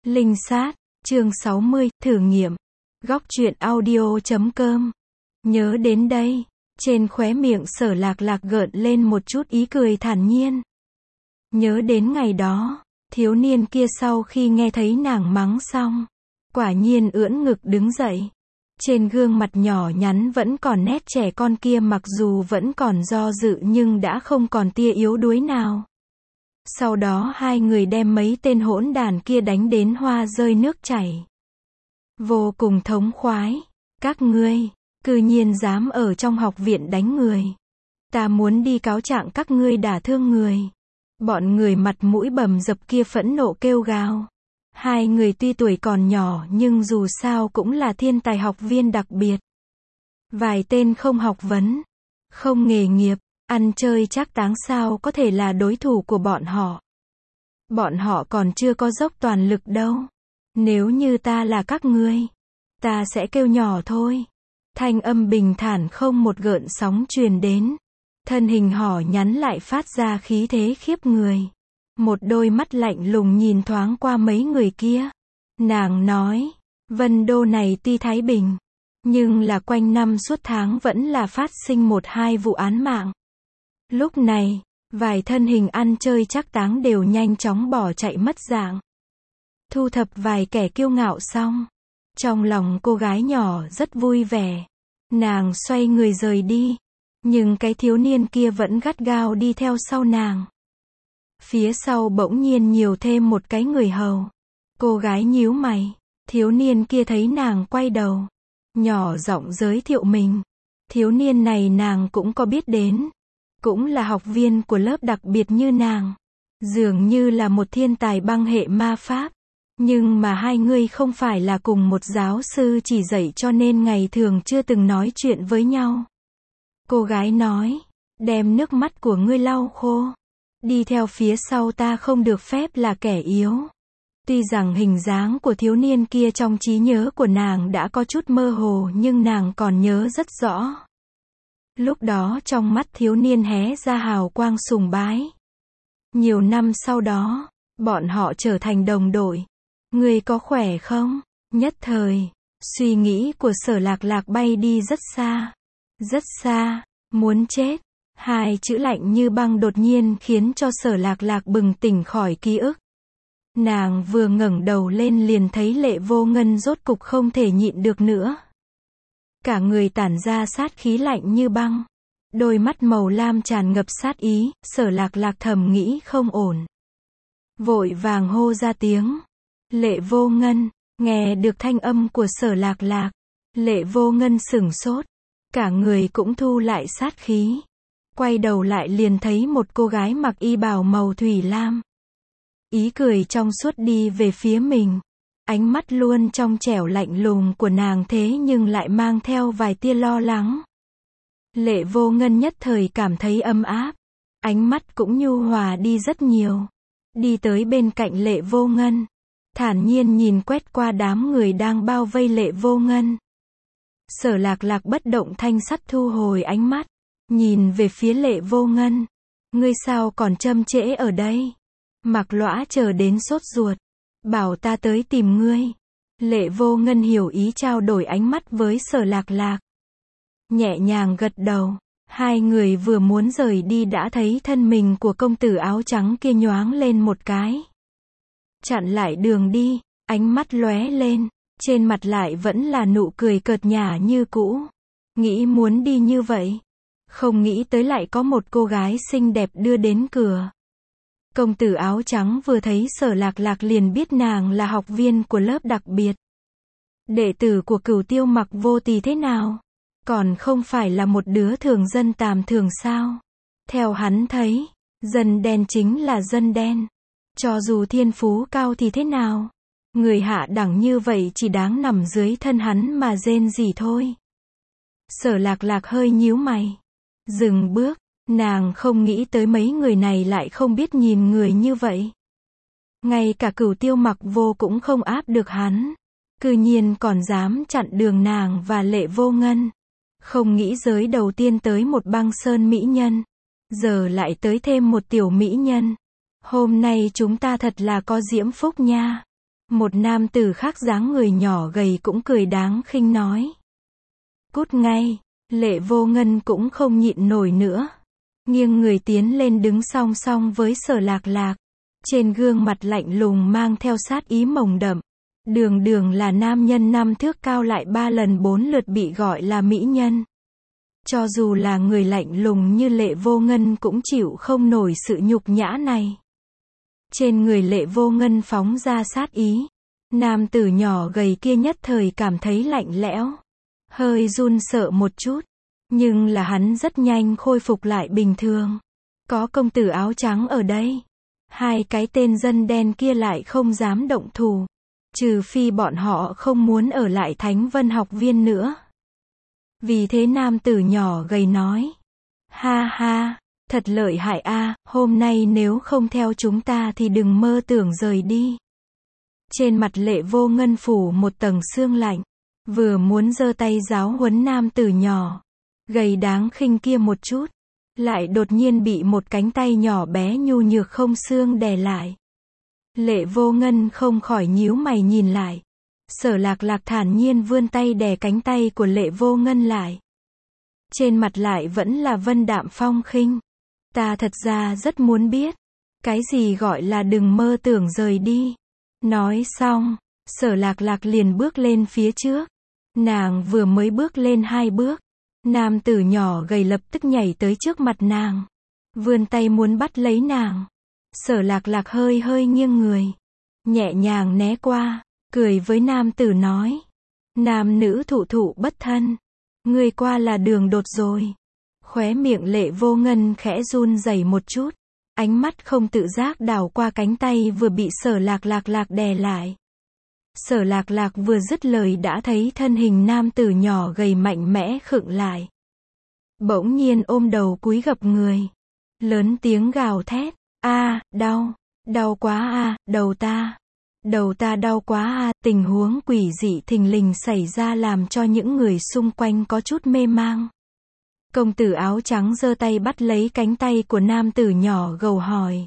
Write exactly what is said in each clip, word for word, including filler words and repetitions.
Linh sát, chương sáu mươi, thử nghiệm. Góc truyện audio chấm com. Nhớ đến đây, trên khóe miệng Sở Lạc Lạc gợn lên một chút ý cười thản nhiên. Nhớ đến ngày đó, thiếu niên kia sau khi nghe thấy nàng mắng xong, quả nhiên ưỡn ngực đứng dậy. Trên gương mặt nhỏ nhắn vẫn còn nét trẻ con kia, mặc dù vẫn còn do dự nhưng đã không còn tia yếu đuối nào. Sau đó hai người đem mấy tên hỗn đàn kia đánh đến hoa rơi nước chảy. Vô cùng thống khoái. Các ngươi, cư nhiên dám ở trong học viện đánh người. Ta muốn đi cáo trạng các ngươi đả thương người. Bọn người mặt mũi bầm dập kia phẫn nộ kêu gào. Hai người tuy tuổi còn nhỏ nhưng dù sao cũng là thiên tài học viên đặc biệt. Vài tên không học vấn, không nghề nghiệp, ăn chơi trác táng sao có thể là đối thủ của bọn họ. Bọn họ còn chưa có dốc toàn lực đâu. Nếu như ta là các ngươi, ta sẽ kêu nhỏ thôi. Thanh âm bình thản không một gợn sóng truyền đến. Thân hình hỏ nhắn lại phát ra khí thế khiếp người. Một đôi mắt lạnh lùng nhìn thoáng qua mấy người kia. Nàng nói, Vân Đô này tuy thái bình, nhưng là quanh năm suốt tháng vẫn là phát sinh một hai vụ án mạng. Lúc này, vài thân hình ăn chơi trác táng đều nhanh chóng bỏ chạy mất dạng. Thu thập vài kẻ kiêu ngạo xong, trong lòng cô gái nhỏ rất vui vẻ. Nàng xoay người rời đi, nhưng cái thiếu niên kia vẫn gắt gao đi theo sau nàng. Phía sau bỗng nhiên nhiều thêm một cái người hầu. Cô gái nhíu mày, thiếu niên kia thấy nàng quay đầu, nhỏ giọng giới thiệu mình. Thiếu niên này nàng cũng có biết đến, cũng là học viên của lớp đặc biệt như nàng. Dường như là một thiên tài băng hệ ma pháp. Nhưng mà hai người không phải là cùng một giáo sư chỉ dạy cho nên ngày thường chưa từng nói chuyện với nhau. Cô gái nói, đem nước mắt của ngươi lau khô. Đi theo phía sau ta, không được phép là kẻ yếu. Tuy rằng hình dáng của thiếu niên kia trong trí nhớ của nàng đã có chút mơ hồ nhưng nàng còn nhớ rất rõ. Lúc đó trong mắt thiếu niên hé ra hào quang sùng bái. Nhiều năm sau đó, bọn họ trở thành đồng đội. Ngươi có khỏe không? Nhất thời, suy nghĩ của Sở Lạc Lạc bay đi rất xa. Rất xa, muốn chết. Hai chữ lạnh như băng đột nhiên khiến cho Sở Lạc Lạc bừng tỉnh khỏi ký ức. Nàng vừa ngẩng đầu lên liền thấy Lệ Vô Ngân rốt cục không thể nhịn được nữa. Cả người tản ra sát khí lạnh như băng. Đôi mắt màu lam tràn ngập sát ý, Sở Lạc Lạc thầm nghĩ không ổn. Vội vàng hô ra tiếng. Lệ Vô Ngân, nghe được thanh âm của Sở Lạc Lạc. Lệ Vô Ngân sửng sốt. Cả người cũng thu lại sát khí. Quay đầu lại liền thấy một cô gái mặc y bào màu thủy lam. Ý cười trong suốt đi về phía mình. Ánh mắt luôn trong trẻo lạnh lùng của nàng thế nhưng lại mang theo vài tia lo lắng. Lệ Vô Ngân nhất thời cảm thấy ấm áp. Ánh mắt cũng nhu hòa đi rất nhiều. Đi tới bên cạnh Lệ Vô Ngân. Thản nhiên nhìn quét qua đám người đang bao vây Lệ Vô Ngân. Sở Lạc Lạc bất động thanh sắc thu hồi ánh mắt. Nhìn về phía Lệ Vô Ngân. Ngươi sao còn châm trễ ở đây? Mặc Lõa chờ đến sốt ruột. Bảo ta tới tìm ngươi. Lệ Vô Ngân hiểu ý trao đổi ánh mắt với Sở Lạc Lạc. Nhẹ nhàng gật đầu. Hai người vừa muốn rời đi đã thấy thân mình của công tử áo trắng kia nhoáng lên một cái. Chặn lại đường đi. Ánh mắt lóe lên. Trên mặt lại vẫn là nụ cười cợt nhả như cũ. Nghĩ muốn đi như vậy. Không nghĩ tới lại có một cô gái xinh đẹp đưa đến cửa. Công tử áo trắng vừa thấy Sở Lạc Lạc liền biết nàng là học viên của lớp đặc biệt. Đệ tử của Cửu Tiêu Mặc Vô Tì thế nào? Còn không phải là một đứa thường dân tàm thường sao? Theo hắn thấy, dân đen chính là dân đen. Cho dù thiên phú cao thì thế nào? Người hạ đẳng như vậy chỉ đáng nằm dưới thân hắn mà rên rỉ thôi. Sở Lạc Lạc hơi nhíu mày. Dừng bước, nàng không nghĩ tới mấy người này lại không biết nhìn người như vậy. Ngay cả Cửu Tiêu Mặc Vô cũng không áp được hắn. Cư nhiên còn dám chặn đường nàng và Lệ Vô Ngân. Không nghĩ giới đầu tiên tới một băng sơn mỹ nhân. Giờ lại tới thêm một tiểu mỹ nhân. Hôm nay chúng ta thật là có diễm phúc nha. Một nam tử khác dáng người nhỏ gầy cũng cười đáng khinh nói. Cút ngay, Lệ Vô Ngân cũng không nhịn nổi nữa. Nghiêng người tiến lên đứng song song với Sở Lạc Lạc. Trên gương mặt lạnh lùng mang theo sát ý mồng đậm. Đường đường là nam nhân năm thước cao lại ba lần bốn lượt bị gọi là mỹ nhân. Cho dù là người lạnh lùng như Lệ Vô Ngân cũng chịu không nổi sự nhục nhã này. Trên người Lệ Vô Ngân phóng ra sát ý. Nam tử nhỏ gầy kia nhất thời cảm thấy lạnh lẽo. Hơi run sợ một chút. Nhưng là hắn rất nhanh khôi phục lại bình thường. Có công tử áo trắng ở đây. Hai cái tên dân đen kia lại không dám động thủ. Trừ phi bọn họ không muốn ở lại Thánh Vân học viên nữa. Vì thế nam tử nhỏ gầy nói. Ha ha, thật lợi hại a, hôm nay nếu không theo chúng ta thì đừng mơ tưởng rời đi. Trên mặt Lệ Vô Ngân phủ một tầng sương lạnh. Vừa muốn giơ tay giáo huấn nam tử nhỏ gầy đáng khinh kia một chút. Lại đột nhiên bị một cánh tay nhỏ bé nhu nhược không xương đè lại. Lệ Vô Ngân không khỏi nhíu mày nhìn lại. Sở Lạc Lạc thản nhiên vươn tay đè cánh tay của Lệ Vô Ngân lại. Trên mặt lại vẫn là vân đạm phong khinh. Ta thật ra rất muốn biết. Cái gì gọi là đừng mơ tưởng rời đi. Nói xong, Sở Lạc Lạc liền bước lên phía trước. Nàng vừa mới bước lên hai bước. Nam tử nhỏ gầy lập tức nhảy tới trước mặt nàng. Vươn tay muốn bắt lấy nàng. Sở Lạc Lạc hơi hơi nghiêng người. Nhẹ nhàng né qua. Cười với nam tử nói. Nam nữ thụ thụ bất thân. Ngươi qua là đường đột rồi. Khóe miệng Lệ Vô Ngân khẽ run rẩy một chút. Ánh mắt không tự giác đảo qua cánh tay vừa bị Sở Lạc Lạc lạc đè lại. Sở Lạc Lạc vừa dứt lời đã thấy thân hình nam tử nhỏ gầy mạnh mẽ khựng lại. Bỗng nhiên ôm đầu cúi gập người. Lớn tiếng gào thét. A, đau, đau quá a, đầu ta. Đầu ta đau quá a, tình huống quỷ dị thình lình xảy ra làm cho những người xung quanh có chút mê mang. Công tử áo trắng giơ tay bắt lấy cánh tay của nam tử nhỏ gầu hỏi.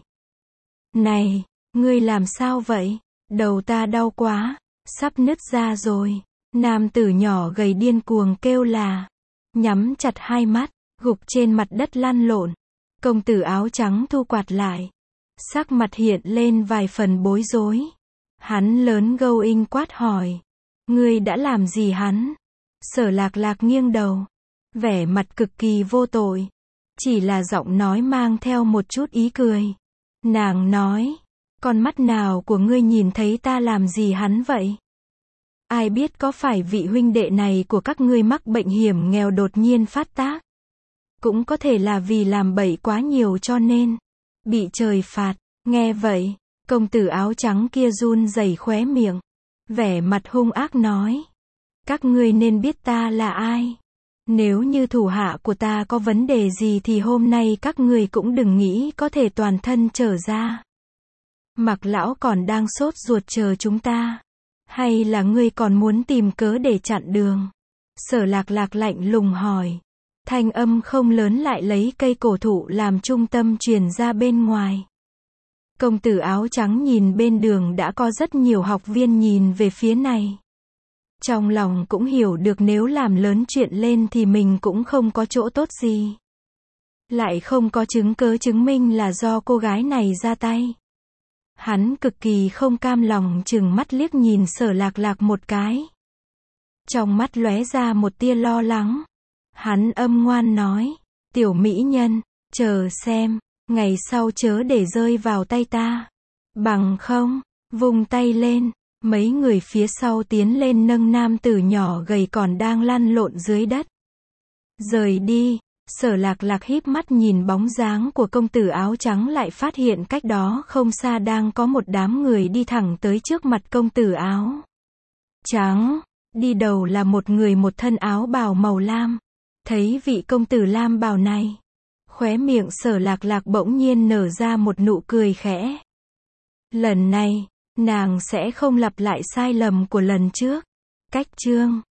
Này, ngươi làm sao vậy? Đầu ta đau quá, sắp nứt ra rồi. Nam tử nhỏ gầy điên cuồng kêu là. Nhắm chặt hai mắt, gục trên mặt đất lăn lộn. Công tử áo trắng thu quạt lại. Sắc mặt hiện lên vài phần bối rối. Hắn lớn gâu inh quát hỏi. Ngươi đã làm gì hắn? Sở Lạc Lạc nghiêng đầu. Vẻ mặt cực kỳ vô tội. Chỉ là giọng nói mang theo một chút ý cười. Nàng nói. Con mắt nào của ngươi nhìn thấy ta làm gì hắn vậy? Ai biết có phải vị huynh đệ này của các ngươi mắc bệnh hiểm nghèo đột nhiên phát tác? Cũng có thể là vì làm bậy quá nhiều cho nên bị trời phạt. Nghe vậy, công tử áo trắng kia run rẩy khóe miệng. Vẻ mặt hung ác nói. Các ngươi nên biết ta là ai. Nếu như thủ hạ của ta có vấn đề gì thì hôm nay các ngươi cũng đừng nghĩ có thể toàn thân trở ra. Mặc lão còn đang sốt ruột chờ chúng ta. Hay là ngươi còn muốn tìm cớ để chặn đường? Sở Lạc Lạc lạnh lùng hỏi. Thanh âm không lớn lại lấy cây cổ thụ làm trung tâm truyền ra bên ngoài. Công tử áo trắng nhìn bên đường đã có rất nhiều học viên nhìn về phía này. Trong lòng cũng hiểu được nếu làm lớn chuyện lên thì mình cũng không có chỗ tốt gì. Lại không có chứng cớ chứng minh là do cô gái này ra tay. Hắn cực kỳ không cam lòng chừng mắt liếc nhìn Sở Lạc Lạc một cái. Trong mắt lóe ra một tia lo lắng. Hắn âm ngoan nói. Tiểu mỹ nhân, chờ xem, ngày sau chớ để rơi vào tay ta. Bằng không, vung tay lên. Mấy người phía sau tiến lên nâng nam tử nhỏ gầy còn đang lăn lộn dưới đất. Rời đi. Sở Lạc Lạc híp mắt nhìn bóng dáng của công tử áo trắng lại phát hiện cách đó không xa đang có một đám người đi thẳng tới trước mặt công tử áo trắng. Đi đầu là một người một thân áo bào màu lam. Thấy vị công tử lam bào này, khóe miệng Sở Lạc Lạc bỗng nhiên nở ra một nụ cười khẽ. Lần này, nàng sẽ không lặp lại sai lầm của lần trước. Cách chương